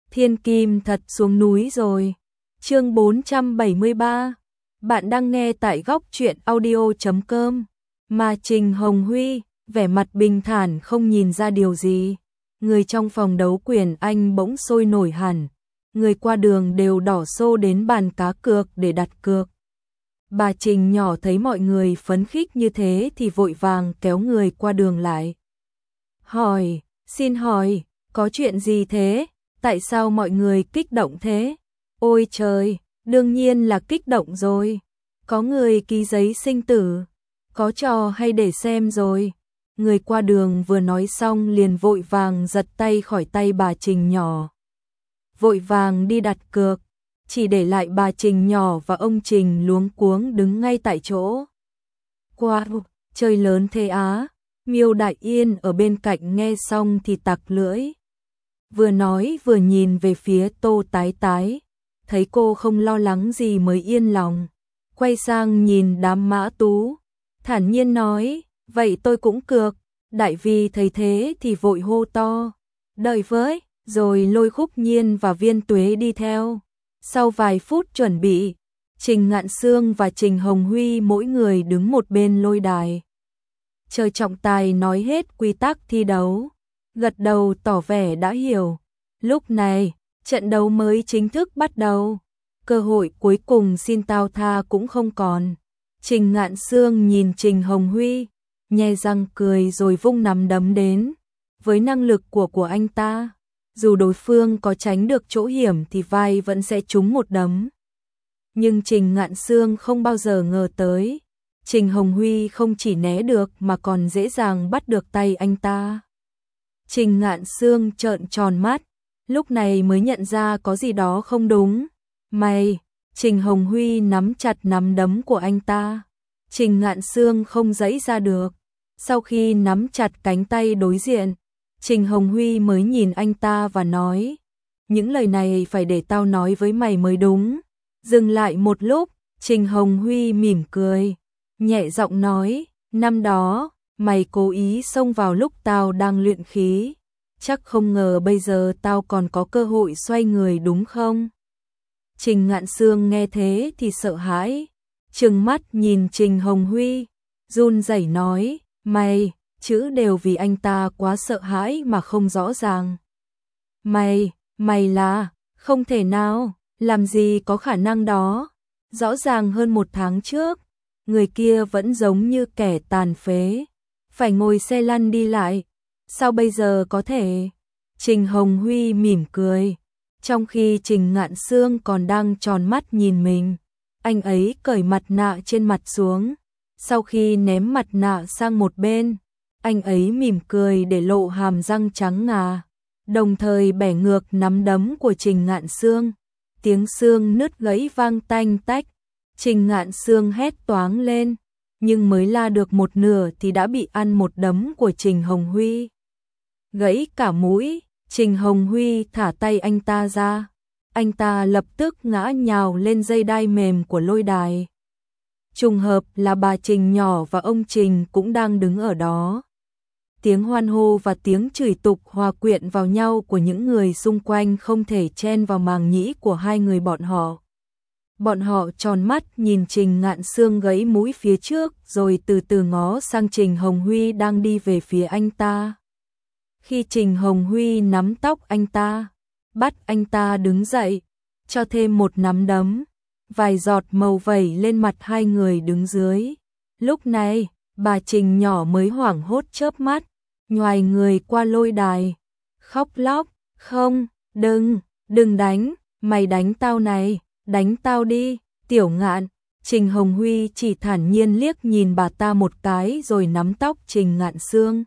Thiên Kim thật xuống núi rồi. Chương 473. Bạn đang nghe tại góc truyện audio.com. Mà Trình Hồng Huy, vẻ mặt bình thản không nhìn ra điều gì. Người trong phòng đấu quyền anh bỗng sôi nổi hẳn. Người qua đường đều đỏ xô đến bàn cá cược để đặt cược. Bà Trình nhỏ thấy mọi người phấn khích như thế thì vội vàng kéo người qua đường lại. Hỏi, xin hỏi, có chuyện gì thế? Tại sao mọi người kích động thế? Ôi trời, đương nhiên là kích động rồi. Có người ký giấy sinh tử. Có trò hay để xem rồi. Người qua đường vừa nói xong liền vội vàng giật tay khỏi tay bà Trình nhỏ. Vội vàng đi đặt cược. Chỉ để lại bà Trình nhỏ và ông Trình luống cuống đứng ngay tại chỗ. Wow, chơi lớn thế á. Miêu Đại Yên ở bên cạnh nghe xong thì tặc lưỡi. Vừa nói vừa nhìn về phía Tô Tái Tái. Thấy cô không lo lắng gì mới yên lòng. Quay sang nhìn đám Mã Tú. Thản nhiên nói, vậy tôi cũng cược. Đại Vi thấy thế thì vội hô to. Đợi với, rồi lôi Khúc Nhiên và Viên Tuế đi theo. Sau vài phút chuẩn bị, Trình Ngạn Sương và Trình Hồng Huy mỗi người đứng một bên lôi đài. Trời trọng tài nói hết quy tắc thi đấu. Gật đầu tỏ vẻ đã hiểu. Lúc này, trận đấu mới chính thức bắt đầu. Cơ hội cuối cùng xin tao tha cũng không còn. Trình Ngạn Sương nhìn Trình Hồng Huy, nhe răng cười rồi vung nắm đấm đến. Với năng lực của anh ta, dù đối phương có tránh được chỗ hiểm thì vai vẫn sẽ trúng một đấm. Nhưng Trình Ngạn Sương không bao giờ ngờ tới. Trình Hồng Huy không chỉ né được mà còn dễ dàng bắt được tay anh ta. Trình Ngạn Sương trợn tròn mắt, lúc này mới nhận ra có gì đó không đúng. Mày, Trình Hồng Huy nắm chặt nắm đấm của anh ta. Trình Ngạn Sương không giãy ra được. Sau khi nắm chặt cánh tay đối diện, Trình Hồng Huy mới nhìn anh ta và nói, những lời này phải để tao nói với mày mới đúng. Dừng lại một lúc, Trình Hồng Huy mỉm cười, nhẹ giọng nói, năm đó, mày cố ý xông vào lúc tao đang luyện khí. Chắc không ngờ bây giờ tao còn có cơ hội xoay người đúng không? Trình Ngạn Sương nghe thế thì sợ hãi, trừng mắt nhìn Trình Hồng Huy, run rẩy nói, mày, chữ đều vì anh ta quá sợ hãi mà không rõ ràng. Mày là, không thể nào, làm gì có khả năng đó. Rõ ràng hơn 1 tháng trước, người kia vẫn giống như kẻ tàn phế, phải ngồi xe lăn đi lại. Sao bây giờ có thể? Trình Hồng Huy mỉm cười, trong khi Trình Ngạn Sương còn đang tròn mắt nhìn mình. Anh ấy cởi mặt nạ trên mặt xuống, sau khi ném mặt nạ sang một bên, anh ấy mỉm cười để lộ hàm răng trắng ngà, đồng thời bẻ ngược nắm đấm của Trình Ngạn Sương. Tiếng xương nứt gãy vang tanh tách. Trình Ngạn Sương hét toáng lên, nhưng mới la được một nửa thì đã bị ăn một đấm của Trình Hồng Huy. Gãy cả mũi, Trình Hồng Huy thả tay anh ta ra. Anh ta lập tức ngã nhào lên dây đai mềm của lôi đài. Trùng hợp là bà Trình nhỏ và ông Trình cũng đang đứng ở đó. Tiếng hoan hô và tiếng chửi tục hòa quyện vào nhau của những người xung quanh không thể chen vào màng nhĩ của hai người bọn họ. Bọn họ tròn mắt nhìn Trình Ngạn Sương gãy mũi phía trước rồi từ từ ngó sang Trình Hồng Huy đang đi về phía anh ta. Khi Trình Hồng Huy nắm tóc anh ta, bắt anh ta đứng dậy, cho thêm một nắm đấm, vài giọt màu vẩy lên mặt hai người đứng dưới. Lúc này, bà Trình nhỏ mới hoảng hốt chớp mắt, nhoài người qua lôi đài, khóc lóc, không, đừng đánh, mày đánh tao này, đánh tao đi, Tiểu Ngạn. Trình Hồng Huy chỉ thản nhiên liếc nhìn bà ta một cái rồi nắm tóc Trình Ngạn Sương.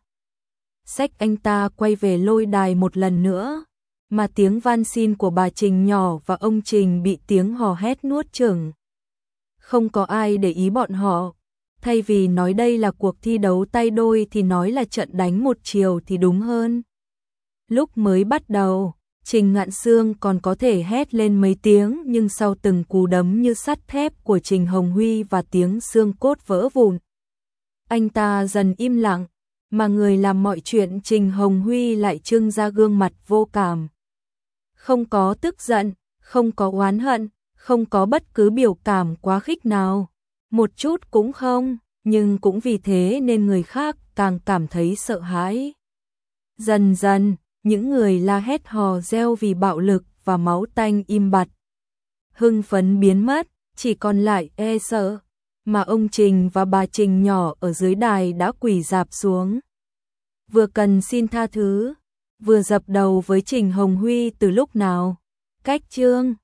Xách anh ta quay về lôi đài một lần nữa, mà tiếng van xin của bà Trình nhỏ và ông Trình bị tiếng hò hét nuốt chửng. Không có ai để ý bọn họ, thay vì nói đây là cuộc thi đấu tay đôi thì nói là trận đánh một chiều thì đúng hơn. Lúc mới bắt đầu, Trình Ngạn Sương còn có thể hét lên mấy tiếng, nhưng sau từng cú đấm như sắt thép của Trình Hồng Huy và tiếng xương cốt vỡ vụn, anh ta dần im lặng, mà người làm mọi chuyện Trình Hồng Huy lại trưng ra gương mặt vô cảm. không có tức giận, không có oán hận, không có bất cứ biểu cảm quá khích nào, một chút cũng không, nhưng cũng vì thế nên người khác càng cảm thấy sợ hãi. Dần dần, những người la hét hò reo vì bạo lực và máu tanh im bặt. Hưng phấn biến mất, chỉ còn lại e sợ, mà ông Trình và bà Trình nhỏ ở dưới đài đã quỳ rạp xuống. Vừa cần xin tha thứ, vừa dập đầu với Trình Hồng Huy từ lúc nào. Cách chương